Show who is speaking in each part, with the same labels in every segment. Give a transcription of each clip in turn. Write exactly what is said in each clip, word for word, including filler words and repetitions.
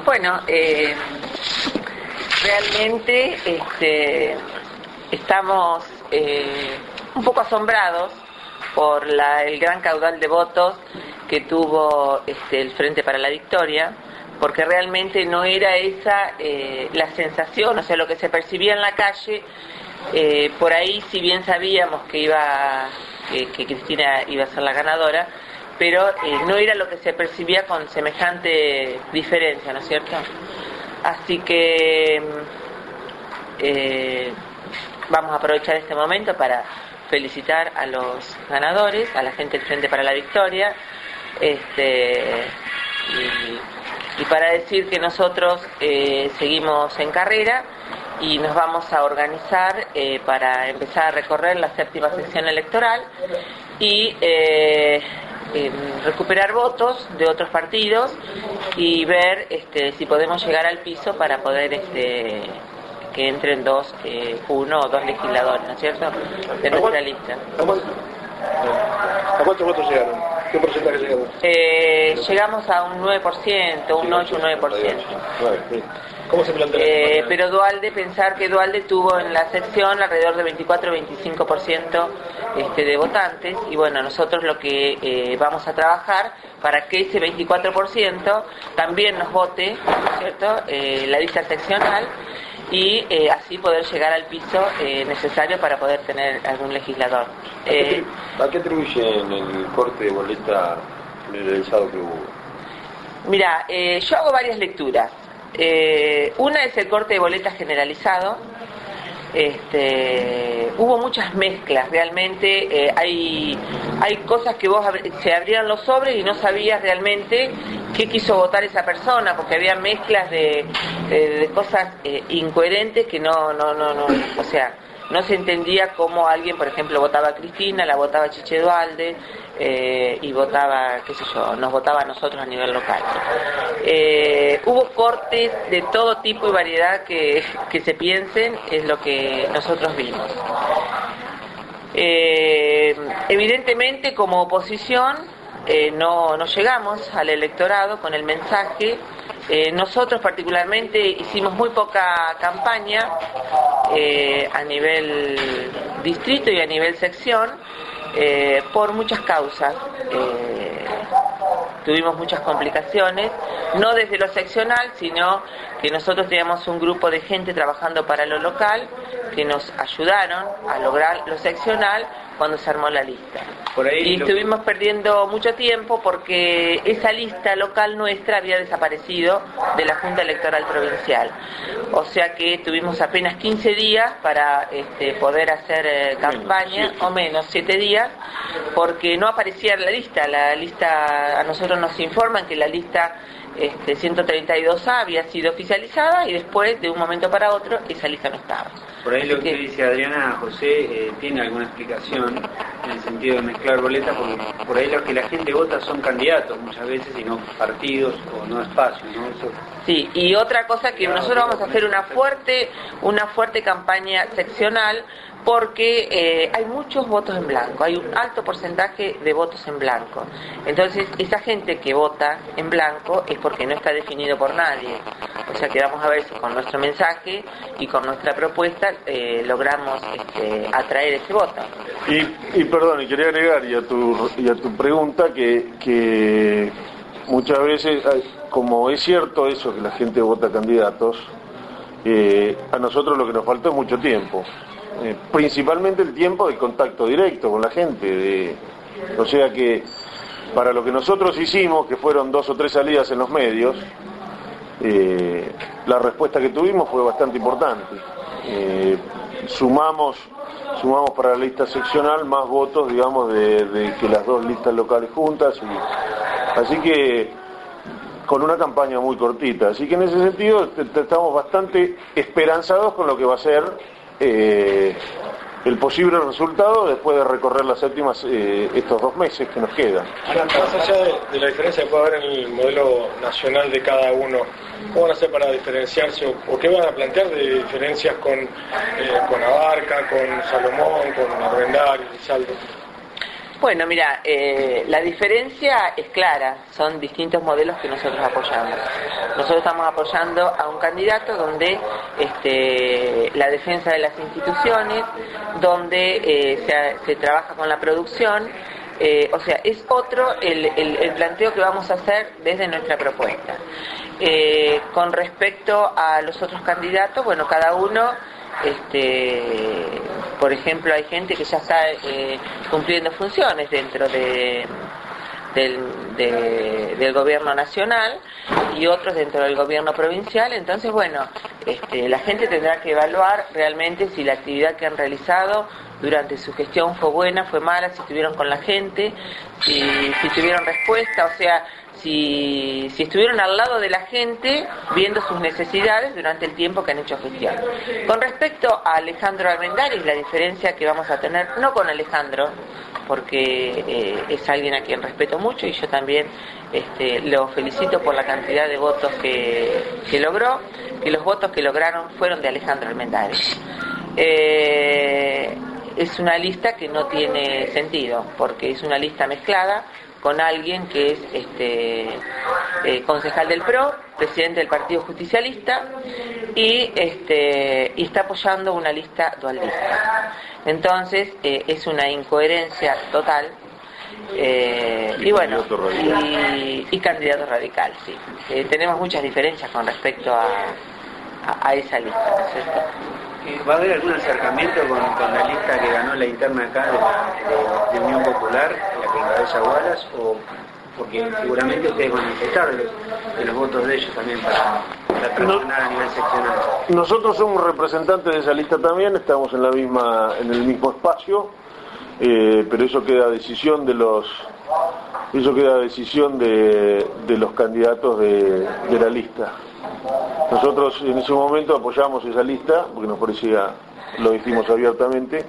Speaker 1: Bueno, eh, realmente este, estamos eh, un poco asombrados por la, el gran caudal de votos que tuvo este, el Frente para la Victoria, porque realmente no era esa eh, la sensación, o sea, lo que se percibía en la calle. Eh, por ahí, si bien sabíamos que iba que, que Cristina iba a ser la ganadora, pero eh, no era lo que se percibía con semejante diferencia, ¿no es cierto? Así que eh, vamos a aprovechar este momento para felicitar a los ganadores, a la gente del Frente para la Victoria, este, y, y para decir que nosotros eh, seguimos en carrera y nos vamos a organizar eh, para empezar a recorrer la séptima sección electoral y eh, eh, recuperar votos de otros partidos y ver este, si podemos llegar al piso para poder este, que entren dos, eh, uno o dos legisladores, ¿no es cierto?, de nuestra lista.
Speaker 2: ¿A cuántos votos llegaron? ¿Qué porcentaje llegaron?
Speaker 1: Eh, llegamos a un nueve por ciento, un ocho o nueve por ciento.
Speaker 2: ¿Cómo se plantea?
Speaker 1: Eh, pero Duhalde, pensar que Duhalde tuvo en la sección alrededor de veinticuatro o veinticinco por ciento este, de votantes, y bueno, nosotros lo que eh, vamos a trabajar para que ese veinticuatro por ciento también nos vote, ¿cierto?, eh, la lista seccional, y eh, así poder llegar al piso eh, necesario para poder tener algún legislador. Eh,
Speaker 3: ¿A qué atribuyen el corte de boleta generalizado que hubo?
Speaker 1: Mira, eh, yo hago varias lecturas. Eh, una es el corte de boletas generalizado. Este, hubo muchas mezclas, realmente eh, hay hay cosas que vos ab- se abrían los sobres y no sabías realmente qué quiso votar esa persona, porque había mezclas de, de, de cosas eh, incoherentes que no, no, no, no, o sea, no se entendía cómo alguien, por ejemplo, votaba a Cristina, la votaba a Chiche Duhalde, eh, y votaba, qué sé yo, nos votaba a nosotros a nivel local. Eh, hubo cortes de todo tipo y variedad que, que se piensen, es lo que nosotros vimos. Eh, evidentemente, como oposición, eh, no, no llegamos al electorado con el mensaje. Eh, nosotros particularmente hicimos muy poca campaña eh, a nivel distrito y a nivel sección eh, por muchas causas. Eh, tuvimos muchas complicaciones, no desde lo seccional, sino que nosotros teníamos un grupo de gente trabajando para lo local que nos ayudaron a lograr lo seccional cuando se armó la lista.
Speaker 4: Por ahí
Speaker 1: y
Speaker 4: lo...
Speaker 1: estuvimos perdiendo mucho tiempo porque esa lista local nuestra había desaparecido de la Junta Electoral Provincial. O sea que tuvimos apenas quince días para este, poder hacer eh, campaña, o menos, siete días, porque no aparecía en la lista. La lista, a nosotros nos informan que la lista este, ciento treinta y dos A había sido oficializada y después, de un momento para otro, esa lista no estaba.
Speaker 4: Por ahí
Speaker 1: Así
Speaker 4: lo que,
Speaker 1: que
Speaker 4: dice Adriana, José, eh, tiene alguna explicación en el sentido de mezclar boletas, porque por ahí lo que la gente vota son candidatos muchas veces y no partidos o no espacios, ¿no? Eso...
Speaker 1: Sí, y otra cosa que nosotros vamos a hacer una fuerte, una fuerte campaña seccional, porque eh, hay muchos votos en blanco, hay un alto porcentaje de votos en blanco. Entonces, esa gente que vota en blanco es porque no está definido por nadie. O sea que vamos a ver si con nuestro mensaje y con nuestra propuesta eh, logramos este, atraer ese voto.
Speaker 2: Y, y perdón, y quería agregar y a tu, y a tu pregunta que, que muchas veces, como es cierto eso que la gente vota candidatos, eh, a nosotros lo que nos faltó es mucho tiempo. Eh, principalmente el tiempo de contacto directo con la gente, de, o sea que para lo que nosotros hicimos, que fueron dos o tres salidas en los medios, eh, la respuesta que tuvimos fue bastante importante. Eh, sumamos sumamos para la lista seccional más votos, digamos, de, de que las dos listas locales juntas, y, así que con una campaña muy cortita, así que en ese sentido estamos bastante esperanzados con lo que va a ser Eh, el posible resultado después de recorrer las séptimas eh, estos dos meses que nos quedan.
Speaker 5: Más allá de, de la diferencia que puede haber en el modelo nacional de cada uno, ¿cómo van a hacer para diferenciarse o, o qué van a plantear de diferencias con, eh, con Abarca, con Salomón, con Arbendáriz y Saldo?
Speaker 1: Bueno, mira, eh, la diferencia es clara, son distintos modelos que nosotros apoyamos. Nosotros estamos apoyando a un candidato donde este, la defensa de las instituciones, donde eh, se, se trabaja con la producción, eh, o sea, es otro el, el, el planteo que vamos a hacer desde nuestra propuesta. Eh, con respecto a los otros candidatos, bueno, cada uno... Este, por ejemplo, hay gente que ya está eh, cumpliendo funciones dentro de, del, de, del gobierno nacional y otros dentro del gobierno provincial. Entonces, bueno, este, la gente tendrá que evaluar realmente si la actividad que han realizado durante su gestión fue buena, fue mala, si estuvieron con la gente, si, si tuvieron respuesta, o sea, Si, si estuvieron al lado de la gente viendo sus necesidades durante el tiempo que han hecho gestión. Con respecto a Alejandro Armendáriz, la diferencia que vamos a tener, no con Alejandro, porque eh, es alguien a quien respeto mucho y yo también este, lo felicito por la cantidad de votos que, que logró, que los votos que lograron fueron de Alejandro Armendáriz. Eh, es una lista que no tiene sentido, porque es una lista mezclada con alguien que es este eh, concejal del P R O, presidente del Partido Justicialista y este y está apoyando una lista dualista. Entonces eh, es una incoherencia total eh, y, y bueno y, y candidato radical, sí. Eh, tenemos muchas diferencias con respecto a, a, a esa lista, ¿no es cierto?
Speaker 4: ¿Va a haber algún acercamiento con, con la lista que ganó la interna acá de, de, de Unión Popular, la que encabeza Wallace, o porque seguramente ustedes van a necesitar de, de los votos de ellos también para, para traccionar a nivel seccional?
Speaker 2: Nosotros somos representantes de esa lista también, estamos en la misma, en el mismo espacio, eh, pero eso queda a decisión de los, eso queda a decisión de, de los candidatos de, de la lista. Nosotros en ese momento apoyamos esa lista porque nos parecía, lo dijimos abiertamente,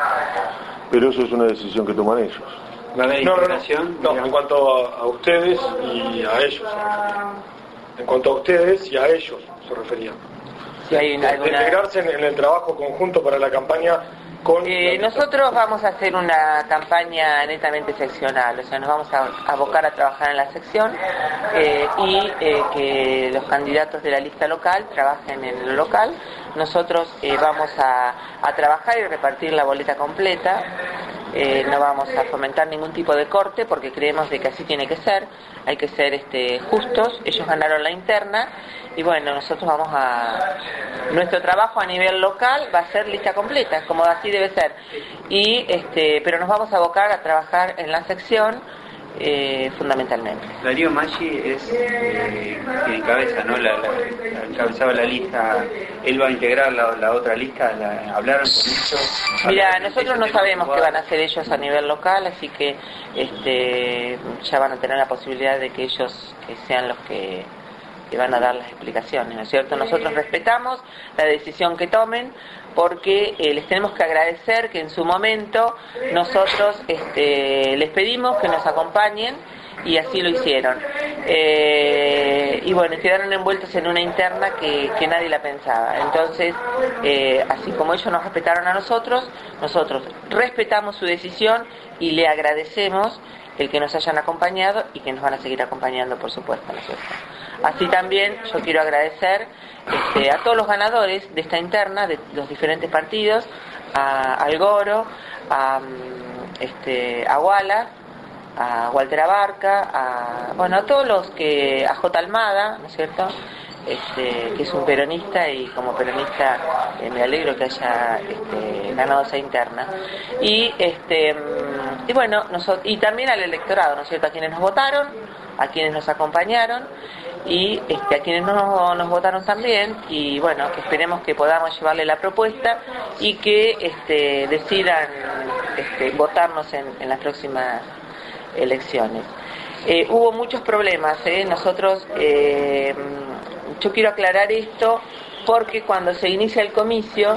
Speaker 2: pero eso es una decisión que toman ellos.
Speaker 5: No, no, no, no, en cuanto a, a ustedes y a ellos se refería. En cuanto a ustedes y a ellos se refería.
Speaker 1: Si hay una, alguna...
Speaker 5: de integrarse en, en el trabajo conjunto para la campaña con...
Speaker 1: Eh, nosotros vamos a hacer una campaña netamente seccional, o sea, nos vamos a abocar a trabajar en la sección eh, y eh, que los candidatos de la lista local trabajen en lo local. Nosotros eh, vamos a, a trabajar y repartir la boleta completa. Eh, no vamos a fomentar ningún tipo de corte porque creemos de que así tiene que ser, hay que ser este, justos. Ellos ganaron la interna y bueno, nosotros vamos a nuestro trabajo a nivel local va a ser lista completa, como así debe ser, y este pero nos vamos a abocar a trabajar en la sección eh, fundamentalmente.
Speaker 4: Darío Maggi es eh, quien encabeza, ¿no? La, la, la, encabezaba la lista. Él va a integrar la, la otra lista. La, ¿Hablaron con ellos?
Speaker 1: Mira, nosotros no sabemos qué van a hacer ellos a nivel local, así que este ya van a tener la posibilidad de que ellos que sean los que, que van a dar las explicaciones, ¿no es cierto? Nosotros respetamos la decisión que tomen, porque eh, les tenemos que agradecer que en su momento nosotros este, les pedimos que nos acompañen y así lo hicieron. Eh, y bueno, quedaron envueltos en una interna que, que nadie la pensaba. Entonces, eh, así como ellos nos respetaron a nosotros, nosotros respetamos su decisión y le agradecemos el que nos hayan acompañado y que nos van a seguir acompañando, por supuesto, ¿no es cierto? Así también yo quiero agradecer este, a todos los ganadores de esta interna, de los diferentes partidos, a Algoro, a, este, a Wallace, a Walter Abarca, a, bueno, a todos los que, a J. Almada, ¿no es cierto?, este, que es un peronista y como peronista eh, me alegro que haya este, ganado esa interna. Y este y bueno, nosotros, y también al electorado, ¿no es cierto?, a quienes nos votaron, a quienes nos acompañaron y este, a quienes no nos votaron también, y bueno, que esperemos que podamos llevarle la propuesta y que este, decidan este, votarnos en, en las próximas elecciones. Eh, hubo muchos problemas, ¿eh? Nosotros, eh, yo quiero aclarar esto porque cuando se inicia el comicio,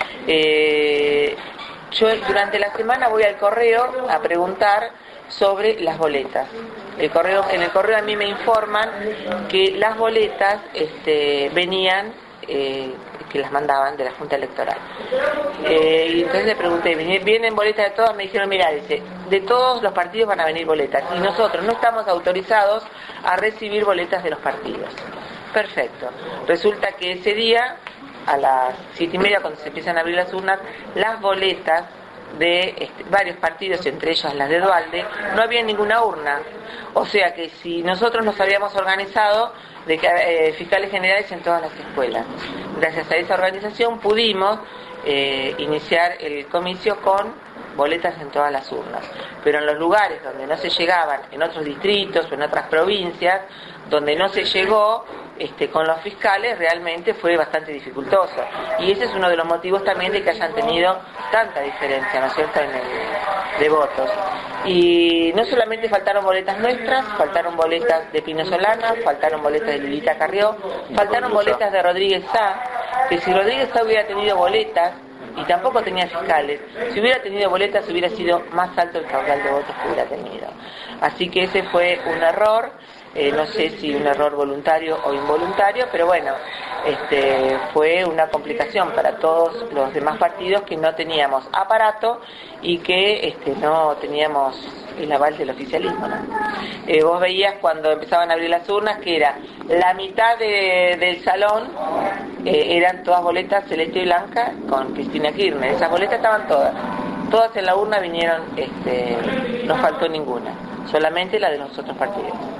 Speaker 1: eh, yo durante la semana voy al correo a preguntar sobre las boletas. El correo, en el correo a mí me informan que las boletas este, venían, eh, que las mandaban de la Junta Electoral. Eh, y entonces le pregunté, ¿vienen boletas de todas? Me dijeron, mira, dice, de todos los partidos van a venir boletas y nosotros no estamos autorizados a recibir boletas de los partidos. Perfecto. Resulta que ese día, a las siete y media, cuando se empiezan a abrir las urnas, las boletas de este, varios partidos, entre ellas las de Duhalde, no había ninguna urna. O sea que si nosotros nos habíamos organizado de que eh, fiscales generales en todas las escuelas, gracias a esa organización pudimos eh, iniciar el comicio con boletas en todas las urnas. Pero en los lugares donde no se llegaban, en otros distritos o en otras provincias, donde no se llegó este, con los fiscales, realmente fue bastante dificultoso. Y ese es uno de los motivos también de que hayan tenido tanta diferencia, ¿no es cierto?, en el, de votos. Y no solamente faltaron boletas nuestras, faltaron boletas de Pino Solana, faltaron boletas de Lilita Carrió, faltaron boletas de Rodríguez Sá, que si Rodríguez Sá hubiera tenido boletas, y tampoco tenía fiscales, si hubiera tenido boletas hubiera sido más alto el caudal de votos que hubiera tenido. Así que ese fue un error, eh, no sé si un error voluntario o involuntario, pero bueno, este, fue una complicación para todos los demás partidos que no teníamos aparato y que este, no teníamos el aval del oficialismo, ¿no? Eh, vos veías cuando empezaban a abrir las urnas que era la mitad de, del salón eh, eran todas boletas celeste y blanca con Cristina Kirchner. Esas boletas estaban todas, todas en la urna vinieron, este, no faltó ninguna, solamente la de los otros partidos.